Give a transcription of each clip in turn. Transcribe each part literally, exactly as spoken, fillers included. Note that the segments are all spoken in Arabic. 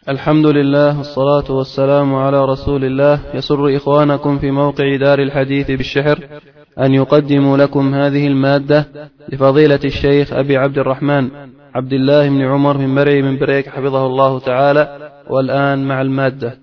الحمد لله والصلاة والسلام على رسول الله. يسر إخوانكم في موقع دار الحديث بالشحر أن يقدموا لكم هذه المادة لفضيلة الشيخ أبي عبد الرحمن عبد الله بن عمر من مرعي من بريك حفظه الله تعالى. والآن مع المادة.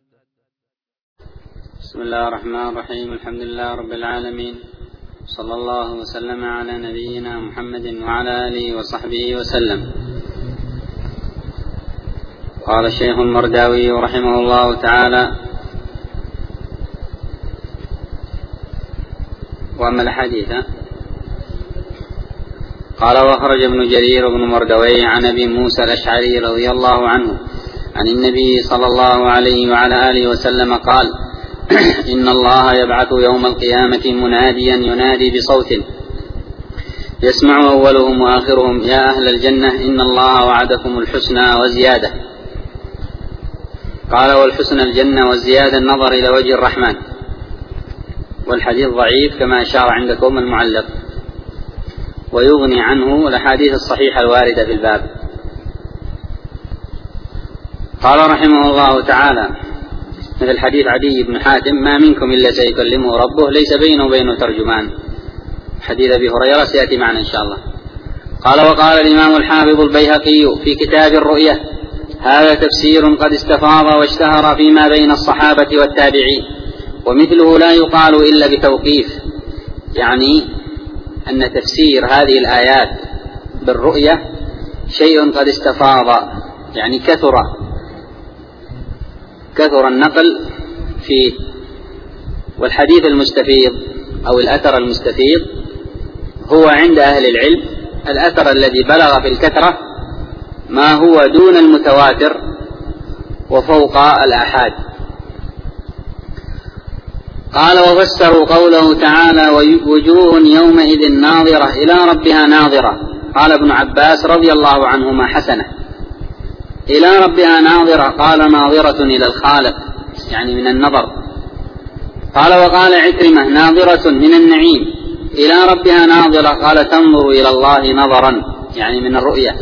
بسم الله الرحمن الرحيم. الحمد لله رب العالمين، صلى الله وسلم على نبينا محمد وعلى آله وصحبه وسلم. قال الشيخ المرداوي رحمه الله تعالى: وأما الحديث قال: وخرج ابن جرير بن مردوي عن أبي موسى الأشعري رضي الله عنه عن النبي صلى الله عليه وعلى آله وسلم قال: إن الله يبعث يوم القيامة مناديا ينادي بصوت يسمع أولهم وآخرهم: يا أهل الجنة إن الله وعدكم الحسنى وزيادة. قال: والحسنى الجنة والزيادة النظر إلى وجه الرحمن. والحديث ضعيف كما أشار عندكم المعلق، ويغني عنه الأحاديث الصحيحة الواردة في الباب. قال رحمه الله تعالى: مثل حديث عدي بن حاتم: ما منكم إلا سيكلمه ربه ليس بينه وبينه ترجمان. حديث أبي هريرة سيأتي معنا إن شاء الله. قال: وقال الإمام الحافظ البيهقي في كتاب الرؤية: هذا تفسير قد استفاض واشتهر فيما بين الصحابة والتابعين، ومثله لا يقال إلا بتوقيف. يعني أن تفسير هذه الآيات بالرؤية شيء قد استفاض، يعني كثر كثر النقل فيه. والحديث المستفيض أو الأثر المستفيض هو عند أهل العلم الأثر الذي بلغ في الكثرة ما هو دون المتواتر وفوق الآحاد. قال: وفسروا قوله تعالى: وجوه يومئذ ناظرة إلى ربها ناظرة. قال ابن عباس رضي الله عنهما: حسنة. إلى ربها ناظرة قال: ناظرة إلى الخالق، يعني من النظر. قال: وقال عكرمة: ناظرة من النعيم. إلى ربها ناظرة قال: تنظر إلى الله نظرا، يعني من الرؤية.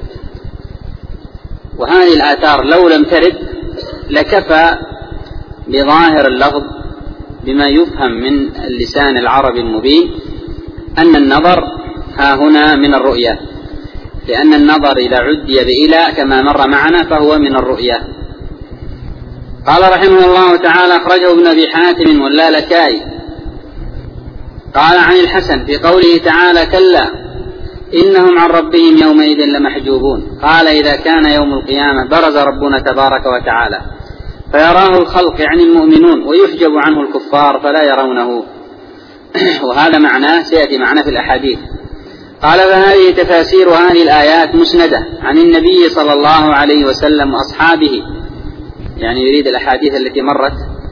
وهذه الآثار لو لم ترد لكفى بظاهر اللفظ بما يفهم من اللسان العربي المبين أن النظر ها هنا من الرؤية، لأن النظر إذا عدي بإلى كما مر معنا فهو من الرؤية. قال رحمه الله تعالى: أخرجه ابن أبي حاتم واللالكائي. قال عن الحسن في قوله تعالى: كلا إنهم عن ربهم يومئذ لمحجوبون. قال: إذا كان يوم القيامة برز ربنا تبارك وتعالى فيراه الخلق، يعني المؤمنون، ويحجب عنه الكفار فلا يرونه. وهذا معناه سيأتي معنا في الأحاديث. قال: فهذه تفاسير هذه الآيات مسندة عن النبي صلى الله عليه وسلم وأصحابه، يعني يريد الأحاديث التي مرت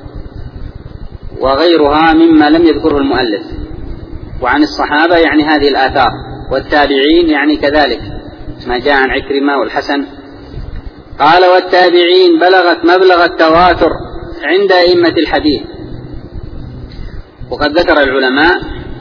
وغيرها مما لم يذكره المؤلف. وعن الصحابة يعني هذه الآثار، والتابعين يعني كذلك ما جاء عن عكرمة والحسن. قال: والتابعين بلغت مبلغ التواتر عند أئمة الحديث. وقد ذكر العلماء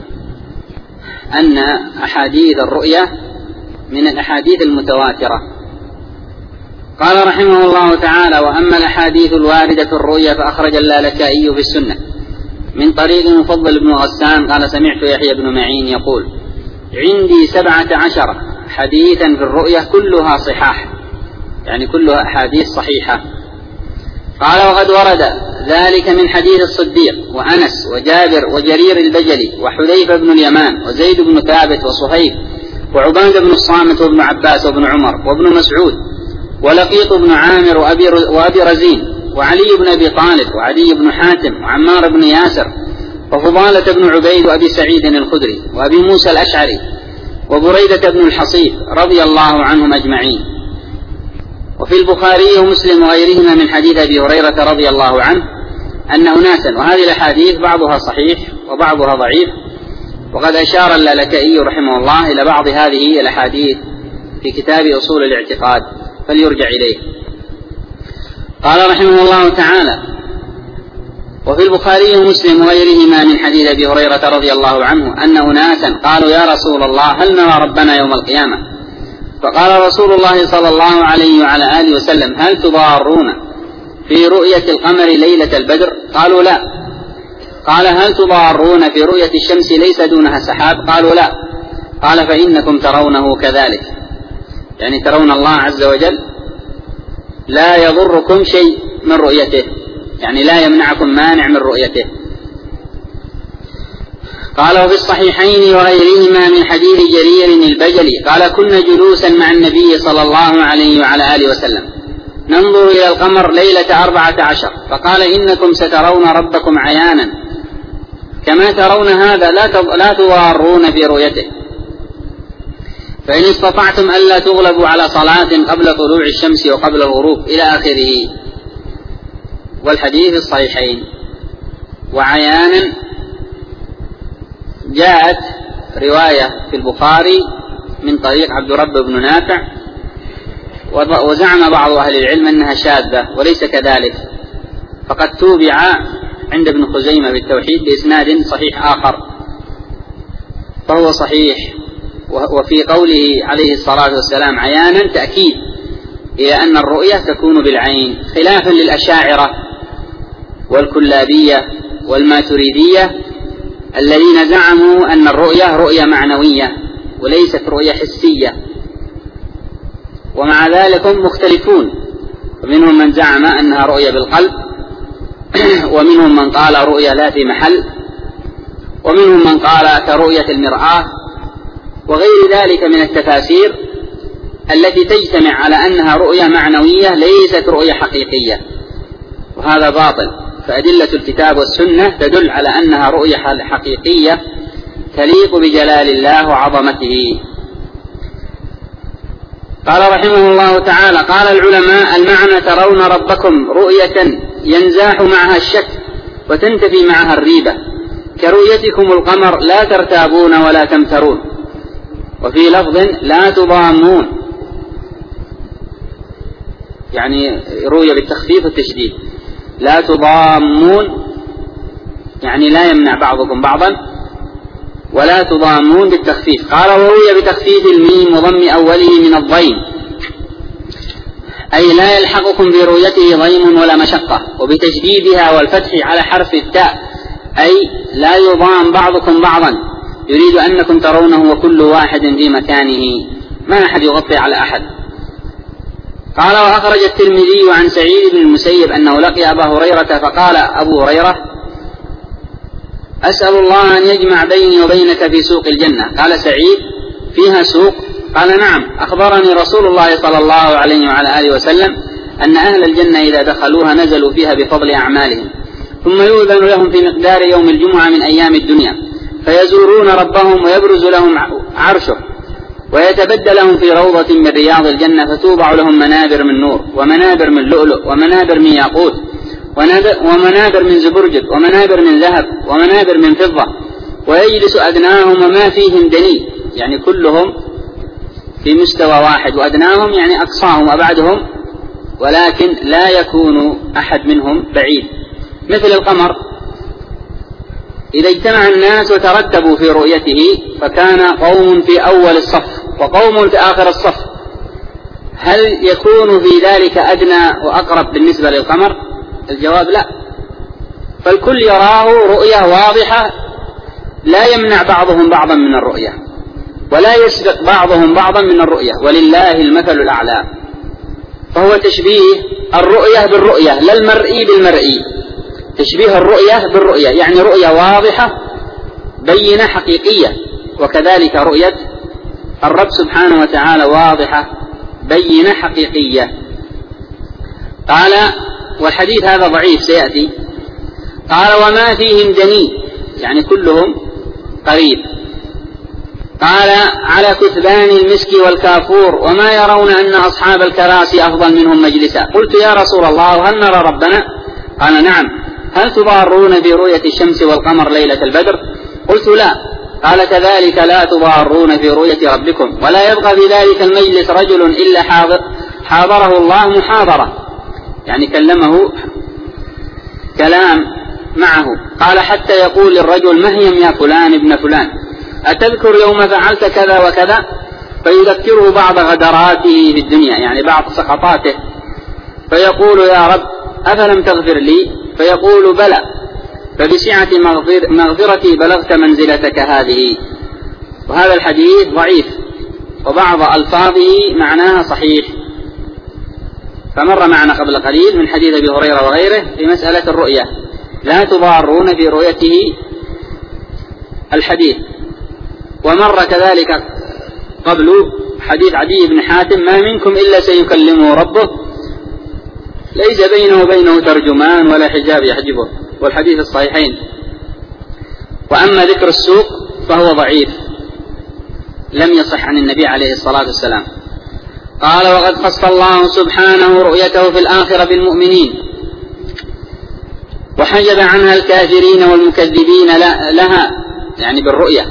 أن أحاديث الرؤية من الأحاديث المتواترة. قال رحمه الله تعالى: وأما الأحاديث الواردة في الرؤية فأخرج اللالكائي في السنة من طريق مفضل بن غسان قال: سمعت يحيى بن معين يقول: عندي سبعة عشر حديثا في الرؤية كلها صحاح، يعني كلها أحاديث صحيحة. قال: وقد ورد ذلك من حديث الصديق وأنس وجابر وجرير البجلي وحذيفة بن اليمان وزيد بن ثابت وصهيب وعبادة بن الصامت وابن عباس وابن عمر وابن مسعود ولقيط بن عامر وأبي, وأبي رزين وعلي بن أبي طالب وعلي بن حاتم وعمار بن ياسر وفضالة بن عبيد وأبي سعيد الخدري وأبي موسى الأشعري وبريدة بن الحصيب رضي الله عنهم أجمعين. وفي البخاري ومسلم وغيرهما من حديث أبي هريرة رضي الله عنه أن أناسا، وهذه الأحاديث بعضها صحيح وبعضها ضعيف، وقد أشار اللالكائي رحمه الله إلى بعض هذه الأحاديث في كتاب أصول الاعتقاد فليرجع إليه. قال رحمه الله تعالى: وفي البخاري ومسلم وغيرهما من حديث أبي هريرة رضي الله عنه أن أناسا قالوا: يا رسول الله هل نرى ربنا يوم القيامة؟ فقال رسول الله صلى الله عليه وعلى آله وسلم: هل تضارون في رؤية القمر ليلة البدر؟ قالوا لا. قال: هل تضارون في رؤية الشمس ليس دونها سحاب؟ قالوا لا. قال: فإنكم ترونه كذلك، يعني ترون الله عز وجل لا يضركم شيء من رؤيته، يعني لا يمنعكم مانع من رؤيته. قال: وفي الصحيحين وغيرهما من حديث جرير البجلي قال: كنا جلوسا مع النبي صلى الله عليه وعلى آله وسلم ننظر إلى القمر ليلة أربعة عشر، فقال: إنكم سترون ربكم عيانا كما ترون هذا، لا تضارون في رؤيته، فإن استطعتم ألا تغلبوا على صلاة قبل طلوع الشمس وقبل الغروب إلى آخره. والحديث الصحيحين. وعيانا جاءت رواية في البخاري من طريق عبد الرب بن نافع، وزعم بعض أهل العلم أنها شاذة، وليس كذلك، فقد توبع عند ابن خزيمة بالتوحيد بإسناد صحيح آخر، فهو صحيح. وفي قوله عليه الصلاة والسلام عيانا تأكيد إلى أن الرؤية تكون بالعين، خلافا للأشاعرة والكلابية والماتريدية الذين زعموا أن الرؤية رؤية معنوية وليست رؤية حسية، ومع ذلك هم مختلفون، ومنهم من زعم أنها رؤية بالقلب، ومنهم من قال رؤية لا في محل، ومنهم من قال كرؤية المرآة، وغير ذلك من التفاسير التي تجتمع على أنها رؤية معنوية ليست رؤية حقيقية، وهذا باطل. فأدلة الكتاب والسنة تدل على أنها رؤية حقيقية تليق بجلال الله وعظمته. قال رحمه الله تعالى: قال العلماء: المعنى ترون ربكم رؤية ينزاح معها الشك وتنتفي معها الريبة، كرؤيتكم القمر لا ترتابون ولا تمترون. وفي لفظ لا تضامون، يعني رؤية بالتخفيف والتشديد، لا تضامون يعني لا يمنع بعضكم بعضا، ولا تضامون بالتخفيف. قال: وروي بتخفيف الميم وضم أوله من الضيم، أي لا يلحقكم برؤيته ضيم ولا مشقة، وبتشديدها والفتح على حرف التاء، أي لا يضام بعضكم بعضا، يريد أنكم ترونه وكل واحد في مكانه، ما أحد يغطي على أحد. قال: وأخرج الترمذي عن سعيد بن المسيب أنه لقي أبا هريرة فقال أبو هريرة: أسأل الله أن يجمع بيني وبينك في سوق الجنة. قال سعيد: فيها سوق؟ قال: نعم، أخبرني رسول الله صلى الله عليه وعلى آله وسلم أن أهل الجنة إذا دخلوها نزلوا فيها بفضل أعمالهم، ثم يؤذن لهم في مقدار يوم الجمعة من أيام الدنيا، فيزورون ربهم ويبرز لهم عرشه، ويتبدل لهم في روضة من رياض الجنة، فتوضع لهم منابر من نور، ومنابر من لؤلؤ، ومنابر من ياقوت، ومنابر من زبرجد، ومنابر من ذهب، ومنابر من فضة، ويجلس أدناهم وما فيهم دني، يعني كلهم في مستوى واحد، وأدناهم يعني أقصاهم وأبعدهم، ولكن لا يكون أحد منهم بعيد، مثل القمر إذا اجتمع الناس وترتبوا في رؤيته فكان قوم في أول الصف وقوم في آخر الصف، هل يكون في ذلك أدنى وأقرب بالنسبة للقمر؟ الجواب لا، فالكل يراه رؤية واضحة لا يمنع بعضهم بعضا من الرؤية، ولا يسبق بعضهم بعضا من الرؤية، ولله المثل الأعلى. فهو تشبيه الرؤية بالرؤية، لا المرئي بالمرئي، تشبيه الرؤية بالرؤية، يعني رؤية واضحة بينة حقيقية، وكذلك رؤية الرب سبحانه وتعالى واضحة بينة حقيقية. قال: والحديث هذا ضعيف سيأتي. قال: وما فيهم دني، يعني كلهم قريب. قال: على كثبان المسك والكافور، وما يرون أن أصحاب الكراسي أفضل منهم مجلسا. قلت: يا رسول الله، هل نرى ربنا؟ قال: نعم. هل تضارون برؤية الشمس والقمر ليلة البدر؟ قلت: لا. قال: كذلك لا تضارون في رؤية ربكم، ولا يبقى في ذلك المجلس رجل إلا حاضر حاضره الله محاضرة، يعني كلمه كلام معه. قال: حتى يقول للرجل: مهيم يا فلان ابن فلان، أتذكر يوم فعلت كذا وكذا؟ فيذكره بعض غدراته في الدنيا، يعني بعض سقطاته، فيقول يا رب أفلم تغفر لي؟ فيقول بلى، فبسعة مغفر مغفرتي بلغت منزلتك هذه. وهذا الحديث ضعيف، وبعض ألفاظه معناها صحيح، فمر معنا قبل قليل من حديث أبي هريرة وغيره في مسألة الرؤية، لا تضارون في رؤيته الحديث. ومر كذلك قبل حديث عدي بن حاتم ما منكم إلا سيكلمه ربه ليس بينه وبينه ترجمان ولا حجاب يحجبه، والحديث الصحيحين. وأما ذكر السوق فهو ضعيف، لم يصح عن النبي عليه الصلاة والسلام. قال وقد خص الله سبحانه رؤيته في الآخرة بالمؤمنين، وحجب عنها الكافرين والمكذبين لها، يعني بالرؤية،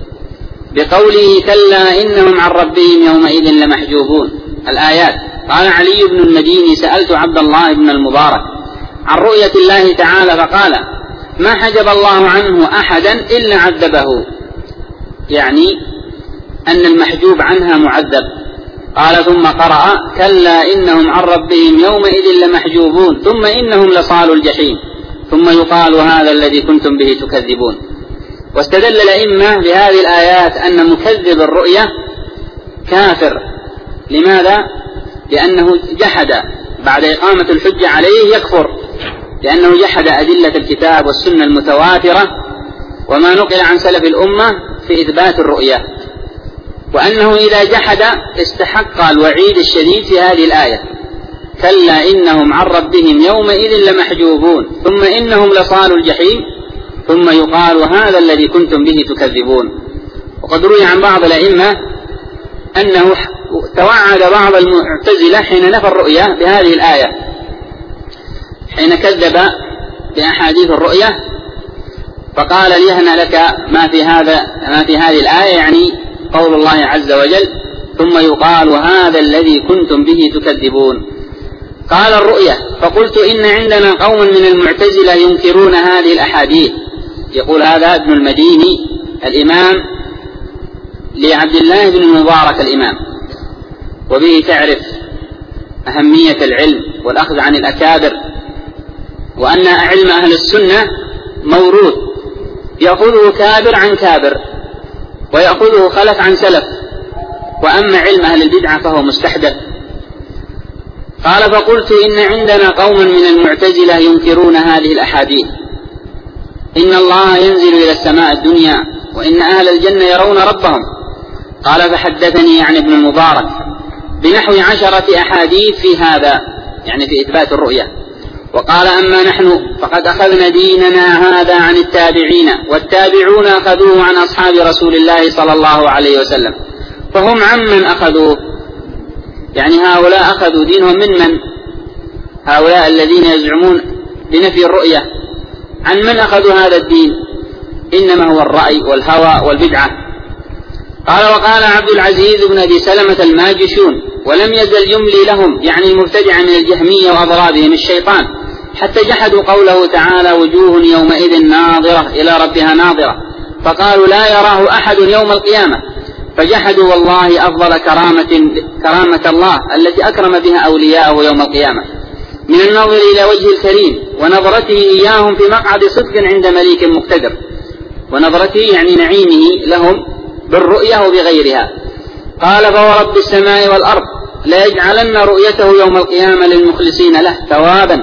بقوله كلا إنهم عن ربهم يومئذ لمحجوبون، الآيات. قال علي بن المديني سألت عبد الله بن المبارك عن رؤية الله تعالى فقال ما حجب الله عنه أحدا إلا عذبه، يعني أن المحجوب عنها معذب. قال ثم قرأ كلا إنهم عن ربهم يومئذ لمحجوبون ثم إنهم لصالوا الجحيم ثم يقال هذا الذي كنتم به تكذبون. واستدل الأئمة بهذه الآيات أن مكذب الرؤية كافر. لماذا؟ لأنه جحد بعد إقامة الحجة عليه، يكفر لأنه جحد أدلة الكتاب والسنة المتواترة وما نقل عن سلف الأمة في إثبات الرؤية، وأنه إذا جحد استحق الوعيد الشديد في هذه الآية كلا إنهم عن ربهم يومئذ لمحجوبون ثم إنهم لصالوا الجحيم ثم يقال هذا الذي كنتم به تكذبون. وقد روي عن بعض الأئمة أنه توعد بعض المعتزلة حين نفى الرؤية بهذه الآية، حين كذب بأحاديث الرؤية فقال ليهن لك ما في هذا ما في هذه الآية، يعني قول الله عز وجل ثم يقال هذا الذي كنتم به تكذبون. قال الرؤية فقلت إن عندنا قوما من المعتزلة ينكرون هذه الأحاديث. يقول هذا ابن المديني الإمام لعبد الله بن المبارك الإمام، وبه تعرف أهمية العلم والأخذ عن الأكابر، وأن علم أهل السنة موروث يأخذه كابر عن كابر ويأخذه خلف عن سلف، وأما علم أهل البدعة فهو مستحدث. قال فقلت إن عندنا قوما من المعتزلة ينكرون هذه الأحاديث، إن الله ينزل إلى السماء الدنيا وإن أهل الجنة يرون ربهم. قال فحدثني يعني ابن المبارك بنحو عشرة أحاديث في هذا، يعني في إثبات الرؤية. وقال أما نحن فقد أخذنا ديننا هذا عن التابعين، والتابعون أخذوه عن أصحاب رسول الله صلى الله عليه وسلم، فهم عمن أخذوه، يعني هؤلاء أخذوا دينهم من من؟ هؤلاء الذين يزعمون بنفي الرؤية عن من أخذوا هذا الدين؟ إنما هو الرأي والهوى والبدعة. قال وقال عبد العزيز بن أبي سلمة الماجشون ولم يزل يملي لهم، يعني المبتدع من الجهمية وأضرابهم الشيطان، حتى جحدوا قوله تعالى وجوه يومئذ ناظرة إلى ربها ناظرة، فقالوا لا يراه أحد يوم القيامة، فجحدوا والله أفضل كرامة, كرامة الله التي أكرم بها أولياءه يوم القيامة من النظر إلى وجه الكريم ونظرته إياهم في مقعد صدق عند مليك مقتدر، ونظرته يعني نعيمه لهم بالرؤية وبغيرها. قال فورب السماء والأرض لا يجعلن رؤيته يوم القيامة للمخلصين له ثوابا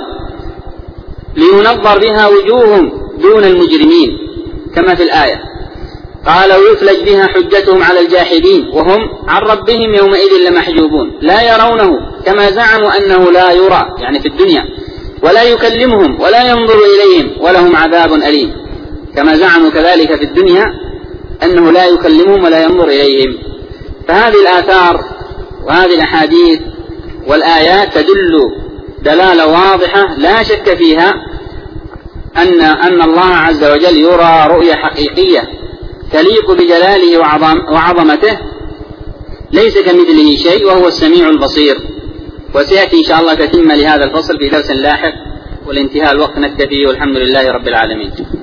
لينظر بها وجوههم دون المجرمين كما في الآية. قال ويفلج بها حجتهم على الجاحدين وهم عن ربهم يومئذ لمحجوبون لا يرونه كما زعموا أنه لا يرى، يعني في الدنيا، ولا يكلمهم ولا ينظر إليهم ولهم عذاب أليم، كما زعموا كذلك في الدنيا أنه لا يكلمهم ولا ينظر إليهم. فهذه الآثار وهذه الأحاديث والآيات تدل دلالة واضحة لا شك فيها أن أن الله عز وجل يرى رؤية حقيقية تليق بجلاله وعظم وعظمته، ليس كمثله شيء وهو السميع البصير. وسيأتي إن شاء الله تتم لهذا الفصل في درس لاحق، والانتهاء الوقت نكتفي، والحمد لله رب العالمين.